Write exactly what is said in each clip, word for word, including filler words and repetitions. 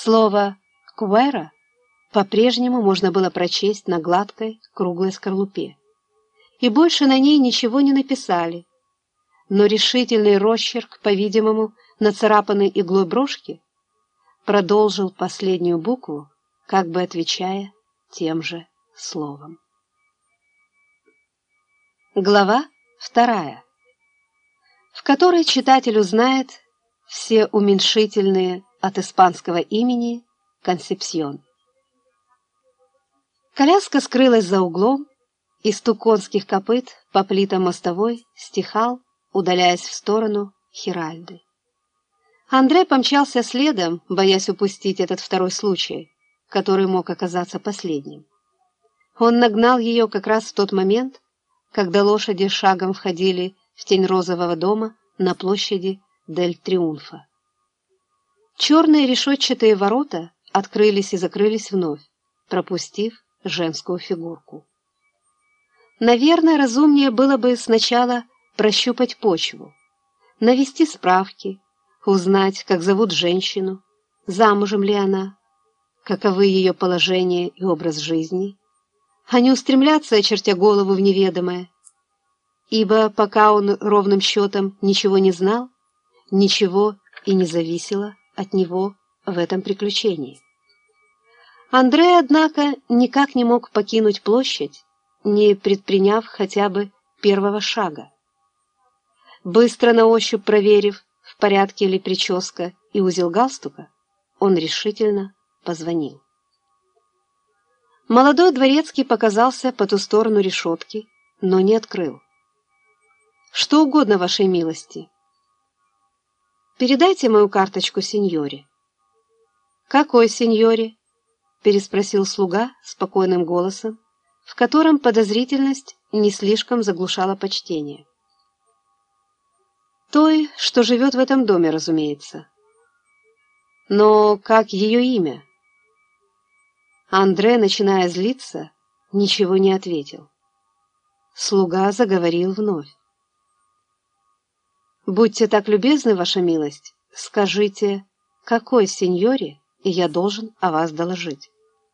Слово «куэра» по-прежнему можно было прочесть на гладкой, круглой скорлупе. И больше на ней ничего не написали, но решительный росчерк, по-видимому, нацарапанный иглой брошки, продолжил последнюю букву, как бы отвечая тем же словом. Глава вторая, в которой читатель узнает все уменьшительные от испанского имени Консепсьон. Коляска скрылась за углом, и стук конских копыт по плитам мостовой стихал, удаляясь в сторону Хиральды. Андре помчался следом, боясь упустить этот второй случай, который мог оказаться последним. Он нагнал ее как раз в тот момент, когда лошади шагом входили в тень розового дома на площади Дель Триунфа. Черные решетчатые ворота открылись и закрылись вновь, пропустив женскую фигурку. Наверное, разумнее было бы сначала прощупать почву, навести справки, узнать, как зовут женщину, замужем ли она, каковы ее положение и образ жизни, а не устремляться, очертя голову в неведомое, ибо пока он ровным счетом ничего не знал, ничего и не зависело от него в этом приключении. Андре, однако, никак не мог покинуть площадь, не предприняв хотя бы первого шага. Быстро на ощупь проверив, в порядке ли прическа и узел галстука, он решительно позвонил. Молодой дворецкий показался по ту сторону решетки, но не открыл. «Что угодно вашей милости». «Передайте мою карточку сеньоре». «Какой сеньоре?» — переспросил слуга спокойным голосом, в котором подозрительность не слишком заглушала почтение. «Той, что живет в этом доме, разумеется». «Но как ее имя?» Андре, начиная злиться, ничего не ответил. Слуга заговорил вновь. «Будьте так любезны, ваша милость, скажите, какой сеньоре я должен о вас доложить?»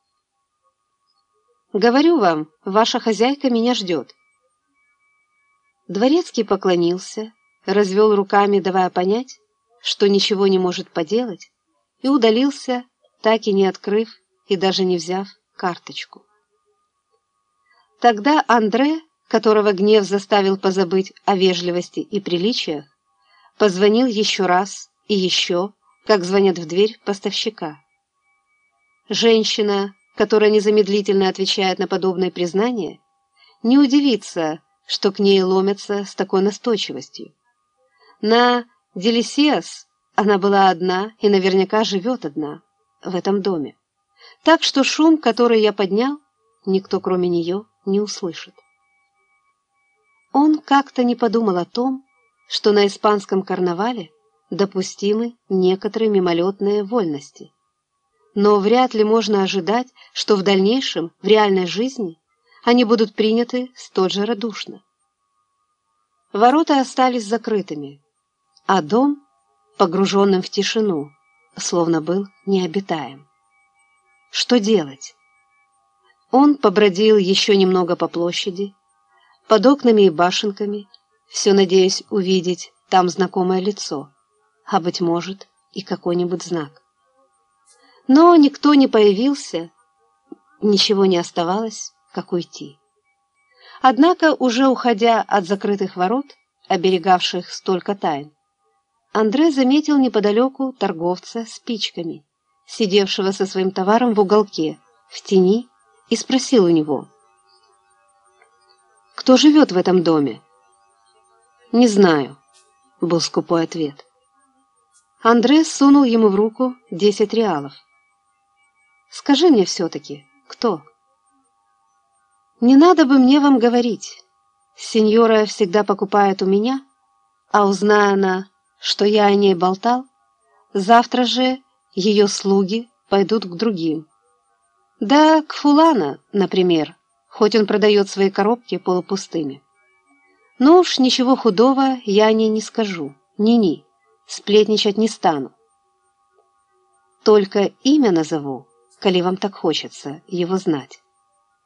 «Говорю вам, ваша хозяйка меня ждет». Дворецкий поклонился, развел руками, давая понять, что ничего не может поделать, и удалился, так и не открыв и даже не взяв карточку. Тогда Андре, которого гнев заставил позабыть о вежливости и приличиях, позвонил еще раз и еще, как звонят в дверь поставщика. Женщина, которая незамедлительно отвечает на подобные признания, не удивится, что к ней ломятся с такой настойчивостью. На Делисиас она была одна и наверняка живет одна в этом доме. Так что шум, который я поднял, никто кроме нее не услышит. Он как-то не подумал о том, что на испанском карнавале допустимы некоторые мимолетные вольности. Но вряд ли можно ожидать, что в дальнейшем, в реальной жизни, они будут приняты столь же радушно. Ворота остались закрытыми, а дом погруженным в тишину, словно был необитаем. Что делать? Он побродил еще немного по площади, под окнами и башенками, все надеясь увидеть там знакомое лицо, а, быть может, и какой-нибудь знак. Но никто не появился, ничего не оставалось, как уйти. Однако, уже уходя от закрытых ворот, оберегавших столько тайн, Андре заметил неподалеку торговца спичками, сидевшего со своим товаром в уголке, в тени, и спросил у него: «Кто живет в этом доме?» «Не знаю», — был скупой ответ. Андре сунул ему в руку десять реалов. «Скажи мне все-таки, кто?» «Не надо бы мне вам говорить. Сеньора всегда покупает у меня, а узная она, что я о ней болтал, завтра же ее слуги пойдут к другим. Да, к Фулана, например, хоть он продает свои коробки полупустыми. Но уж ничего худого я о ней не скажу, ни-ни, сплетничать не стану». Только имя назову, коли вам так хочется его знать.